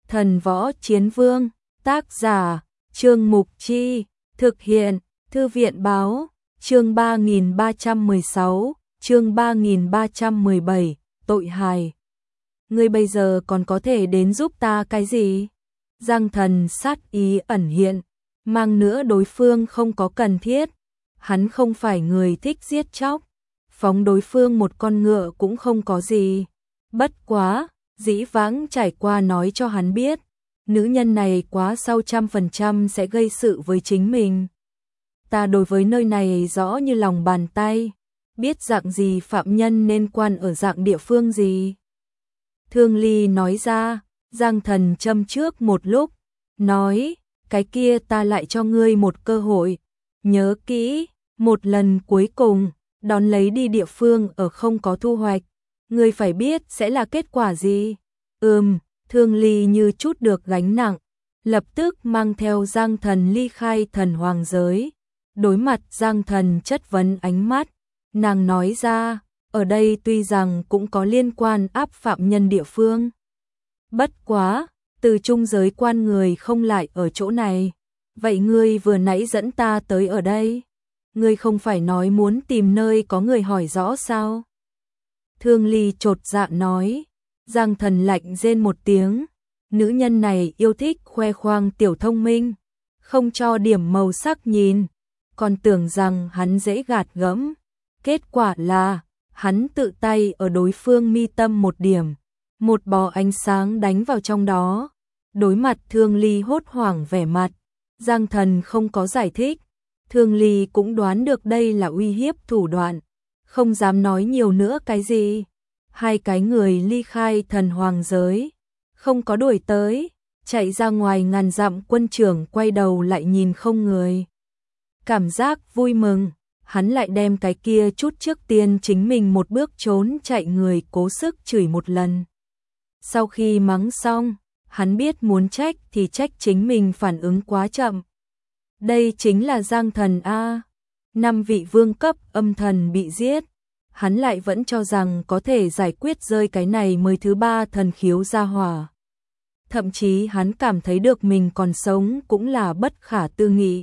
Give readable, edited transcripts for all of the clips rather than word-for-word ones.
Thần Võ Chiến Vương, tác giả, Trương Mục Chi, thực hiện, Thư viện Báo, chương 3316, chương 3317, tội hài. Ngươi bây giờ còn có thể đến giúp ta cái gì? Giang Thần sát ý ẩn hiện, mang nữa đối phương không có cần thiết. Hắn không phải người thích giết chóc, phóng đối phương một con ngựa cũng không có gì. Bất quá, dĩ vãng trải qua nói cho hắn biết, nữ nhân này quá sau 100% sẽ gây sự với chính mình. Ta đối với nơi này rõ như lòng bàn tay, biết dạng gì phạm nhân nên quan ở dạng địa phương gì. Thương Ly nói ra, Giang Thần châm trước một lúc, nói, cái kia ta lại cho ngươi một cơ hội, nhớ kỹ, một lần cuối cùng, đón lấy đi địa phương ở không có thu hoạch, ngươi phải biết sẽ là kết quả gì. Thương Ly như chút được gánh nặng, lập tức mang theo Giang Thần ly khai thần hoàng giới. Đối mặt Giang Thần chất vấn ánh mắt, nàng nói ra, ở đây tuy rằng cũng có liên quan áp phạm nhân địa phương. Bất quá, từ trung giới quan người không lại ở chỗ này. Vậy ngươi vừa nãy dẫn ta tới ở đây, ngươi không phải nói muốn tìm nơi có người hỏi rõ sao? Thương Ly chột dạ nói. Giang Thần lạnh rên một tiếng, nữ nhân này yêu thích khoe khoang tiểu thông minh, không cho điểm màu sắc nhìn, còn tưởng rằng hắn dễ gạt gẫm. Kết quả là, hắn tự tay ở đối phương mi tâm một điểm, một bò ánh sáng đánh vào trong đó. Đối mặt Thương Ly hốt hoảng vẻ mặt, Giang Thần không có giải thích. Thương Ly cũng đoán được đây là uy hiếp thủ đoạn, không dám nói nhiều nữa cái gì. Hai cái người ly khai thần hoàng giới, không có đuổi tới, chạy ra ngoài ngàn dặm. Quân trưởng quay đầu lại nhìn không người. Cảm giác vui mừng, hắn lại đem cái kia chút trước tiên chính mình một bước trốn chạy người cố sức chửi một lần. Sau khi mắng xong, hắn biết muốn trách thì trách chính mình phản ứng quá chậm. Đây chính là Giang Thần A. 5 vị vương cấp âm thần bị giết, hắn lại vẫn cho rằng có thể giải quyết rơi cái này mới thứ 3 thần khiếu ra hỏa. Thậm chí hắn cảm thấy được mình còn sống cũng là bất khả tư nghị.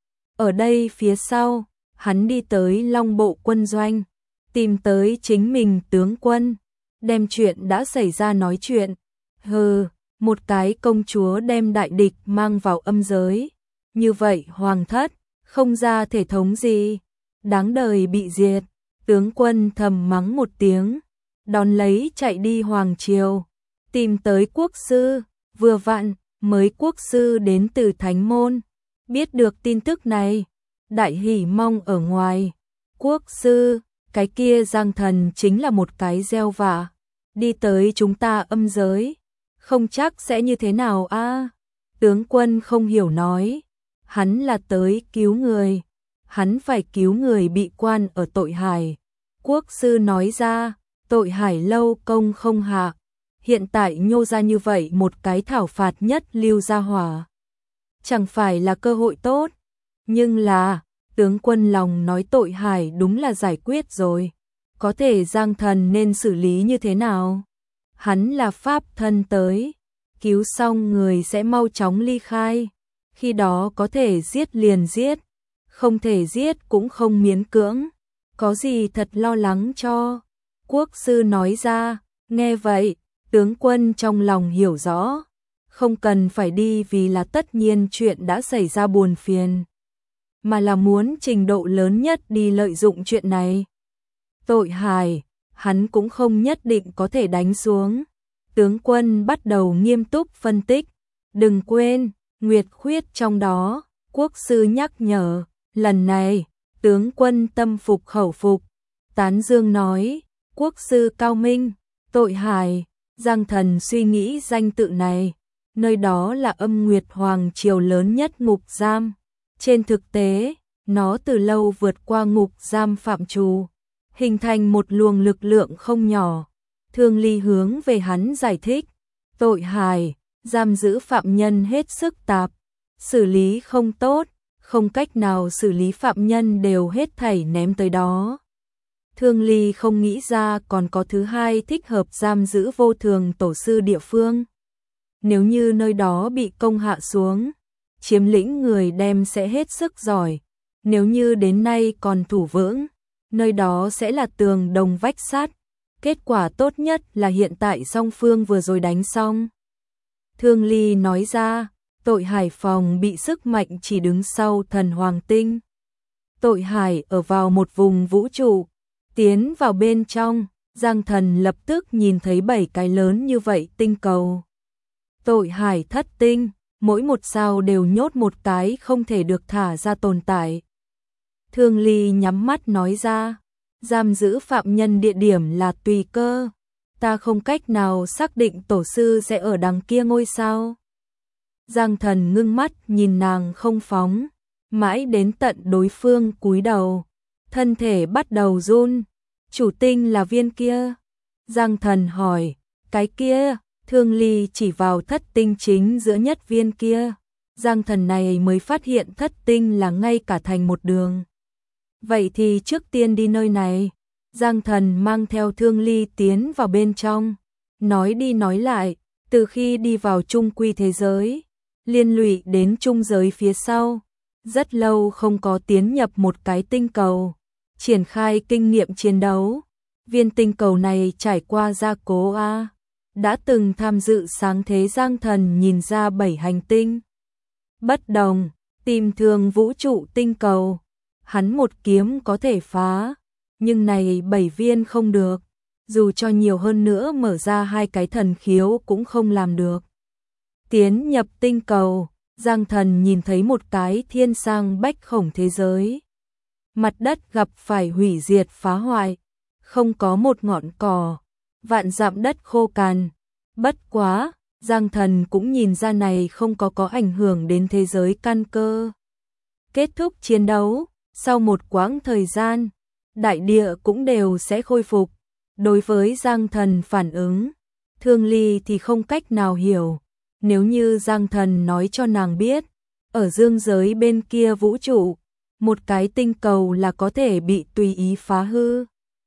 Ở đây phía sau, hắn đi tới Long Bộ quân doanh, tìm tới chính mình tướng quân, đem chuyện đã xảy ra nói chuyện. Một cái công chúa đem đại địch mang vào âm giới. Như vậy hoàng thất, không ra thể thống gì, đáng đời bị diệt. Tướng quân thầm mắng một tiếng, đón lấy chạy đi hoàng triều, tìm tới quốc sư. Vừa vặn, mới quốc sư đến từ Thánh Môn, biết được tin tức này, đại hỉ mong ở ngoài. Quốc sư, cái kia Giang Thần chính là một cái gieo vạ, đi tới chúng ta âm giới, không chắc sẽ như thế nào a. Tướng quân không hiểu nói, hắn là tới cứu người, hắn phải cứu người bị quan ở tội hải. Quốc sư nói ra, tội hải lâu công không hạ, hiện tại nhô ra như vậy một cái thảo phạt nhất lưu gia hỏa, chẳng phải là cơ hội tốt. Nhưng là, tướng quân lòng nói tội hải đúng là giải quyết rồi, có thể Giang Thần nên xử lý như thế nào? Hắn là pháp thân tới, cứu xong người sẽ mau chóng ly khai, khi đó có thể giết liền giết, không thể giết cũng không miễn cưỡng, có gì thật lo lắng cho. Quốc sư nói ra, nghe vậy, tướng quân trong lòng hiểu rõ, không cần phải đi vì là tất nhiên chuyện đã xảy ra buồn phiền, mà là muốn trình độ lớn nhất đi lợi dụng chuyện này. Tội hài, hắn cũng không nhất định có thể đánh xuống. Tướng quân bắt đầu nghiêm túc phân tích, đừng quên, Nguyệt Khuyết trong đó. Quốc sư nhắc nhở, lần này, tướng quân tâm phục khẩu phục, tán dương nói, quốc sư cao minh. Tội hài, Giang Thần suy nghĩ danh tự này, nơi đó là âm Nguyệt Hoàng triều lớn nhất ngục giam. Trên thực tế, nó từ lâu vượt qua ngục giam phạm trù, hình thành một luồng lực lượng không nhỏ. Thương Ly hướng về hắn giải thích, tội hài, giam giữ phạm nhân hết sức tạp, xử lý không tốt, không cách nào xử lý phạm nhân đều hết thảy ném tới đó. Thương Ly không nghĩ ra còn có thứ hai thích hợp giam giữ vô thường tổ sư địa phương. nếu như nơi đó bị công hạ xuống, chiếm lĩnh người đem sẽ hết sức giỏi, nếu như đến nay còn thủ vững, nơi đó sẽ là tường đồng vách sắt, kết quả tốt nhất là hiện tại song phương vừa rồi đánh xong. Thương Ly nói ra, Tội Hải phòng bị sức mạnh chỉ đứng sau thần hoàng tinh. Tội Hải ở vào một vùng vũ trụ, tiến vào bên trong, Giang Thần lập tức nhìn thấy 7 cái lớn như vậy tinh cầu. Tội Hải thất tinh, mỗi một sao đều nhốt một cái không thể được thả ra tồn tại. Thương Ly nhắm mắt nói ra, giam giữ phạm nhân địa điểm là tùy cơ, ta không cách nào xác định tổ sư sẽ ở đằng kia ngôi sao. Giang Thần ngưng mắt nhìn nàng không phóng, mãi đến tận đối phương cúi đầu, thân thể bắt đầu run. Chủ tinh là viên kia. Giang Thần hỏi, cái kia? Thương Ly chỉ vào thất tinh chính giữa nhất viên kia. Giang Thần này mới phát hiện thất tinh là ngay cả thành một đường. Vậy thì trước tiên đi nơi này. Giang Thần mang theo Thương Ly tiến vào bên trong. Nói đi nói lại, từ khi đi vào trung quy thế giới, liên lụy đến trung giới phía sau, rất lâu không có tiến nhập một cái tinh cầu, triển khai kinh nghiệm chiến đấu. Viên tinh cầu này trải qua gia cố A, đã từng tham dự sáng thế. Giang Thần nhìn ra 7 hành tinh bất đồng, tìm thường vũ trụ tinh cầu, hắn một kiếm có thể phá, nhưng này 7 viên không được, dù cho nhiều hơn nữa mở ra 2 cái thần khiếu cũng không làm được. Tiến nhập tinh cầu, Giang Thần nhìn thấy một cái thiên sang bách khổng thế giới. Mặt đất gặp phải hủy diệt phá hoại, không có một ngọn cỏ, vạn dặm đất khô cằn. Bất quá, Giang Thần cũng nhìn ra này không có ảnh hưởng đến thế giới căn cơ. Kết thúc chiến đấu, sau một quãng thời gian, đại địa cũng đều sẽ khôi phục. Đối với Giang Thần phản ứng, Thương Ly thì không cách nào hiểu. Nếu như Giang Thần nói cho nàng biết, ở dương giới bên kia vũ trụ, một cái tinh cầu là có thể bị tùy ý phá hư.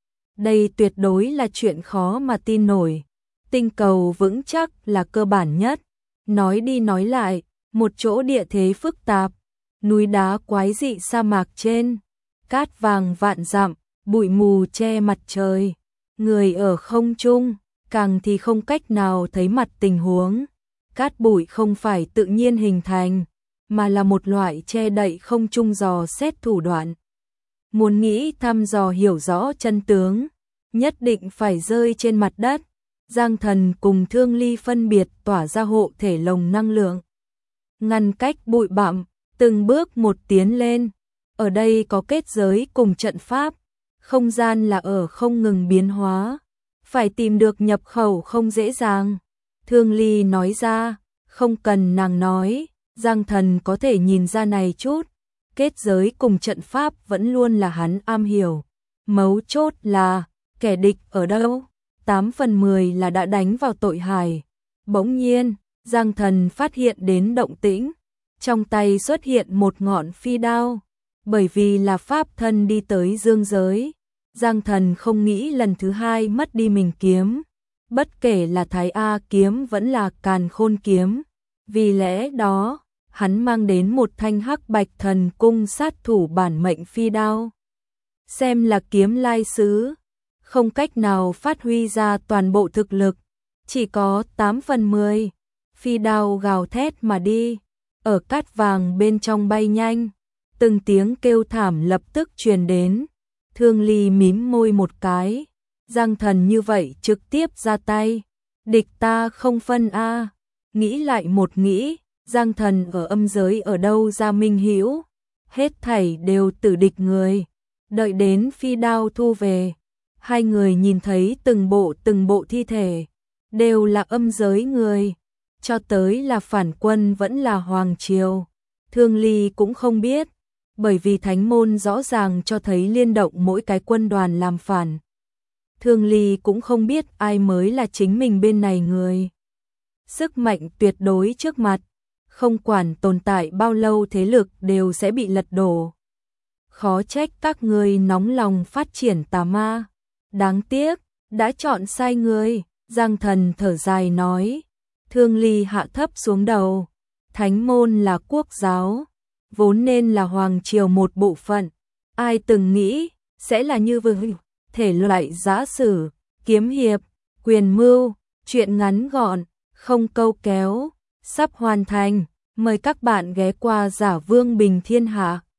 Đây tuyệt đối là chuyện khó mà tin nổi. Tinh cầu vững chắc là cơ bản nhất. Nói đi nói lại, một chỗ địa thế phức tạp, núi đá quái dị sa mạc trên, cát vàng vạn dặm, bụi mù che mặt trời, người ở không trung, càng thì không cách nào thấy mặt tình huống. Cát bụi không phải tự nhiên hình thành, mà là một loại che đậy không trung dò xét thủ đoạn. Muốn nghĩ thăm dò hiểu rõ chân tướng, nhất định phải rơi trên mặt đất. Giang Thần cùng Thương Ly phân biệt tỏa ra hộ thể lồng năng lượng, ngăn cách bụi bặm, từng bước một tiến lên. Ở đây có kết giới cùng trận pháp, không gian là ở không ngừng biến hóa, phải tìm được nhập khẩu không dễ dàng. Thương Ly nói ra, không cần nàng nói, Giang Thần có thể nhìn ra này chút, kết giới cùng trận pháp vẫn luôn là hắn am hiểu. Mấu chốt là, kẻ địch ở đâu? 8 phần 10 là đã đánh vào Tội Hải. Bỗng nhiên, Giang Thần phát hiện đến động tĩnh, trong tay xuất hiện một ngọn phi đao. Bởi vì là pháp thân đi tới dương giới, Giang Thần không nghĩ lần thứ hai mất đi mình kiếm. Bất kể là Thái A kiếm vẫn là Càn Khôn kiếm. Vì lẽ đó, hắn mang đến một thanh hắc bạch thần cung sát thủ bản mệnh phi đao. Xem là kiếm lai sứ, không cách nào phát huy ra toàn bộ thực lực, chỉ có 8 phần 10. Phi đao gào thét mà đi, ở cát vàng bên trong bay nhanh, từng tiếng kêu thảm lập tức truyền đến. Thương Ly mím môi một cái, Giang Thần như vậy trực tiếp ra tay, địch ta không phân a. Nghĩ lại một nghĩ, Giang Thần ở âm giới ở đâu ra minh hữu, hết thảy đều tử địch người. Đợi đến phi đao thu về, hai người nhìn thấy từng bộ thi thể, đều là âm giới người, cho tới là phản quân vẫn là hoàng triều. Thương Ly cũng không biết, bởi vì thánh môn rõ ràng cho thấy liên động mỗi cái quân đoàn làm phản. Thương Ly cũng không biết ai mới là chính mình bên này người. Sức mạnh tuyệt đối trước mặt, không quản tồn tại bao lâu thế lực đều sẽ bị lật đổ. Khó trách các ngươi nóng lòng phát triển tà ma. Đáng tiếc, đã chọn sai người, Giang Thần thở dài nói. Thương Ly hạ thấp xuống đầu. Thánh môn là quốc giáo, vốn nên là hoàng triều một bộ phận. Ai từng nghĩ sẽ là như vậy, thể loại giã sử, kiếm hiệp, quyền mưu, truyện ngắn gọn, không câu kéo, sắp hoàn thành. Mời các bạn ghé qua Giả Vương Bình Thiên Hạ.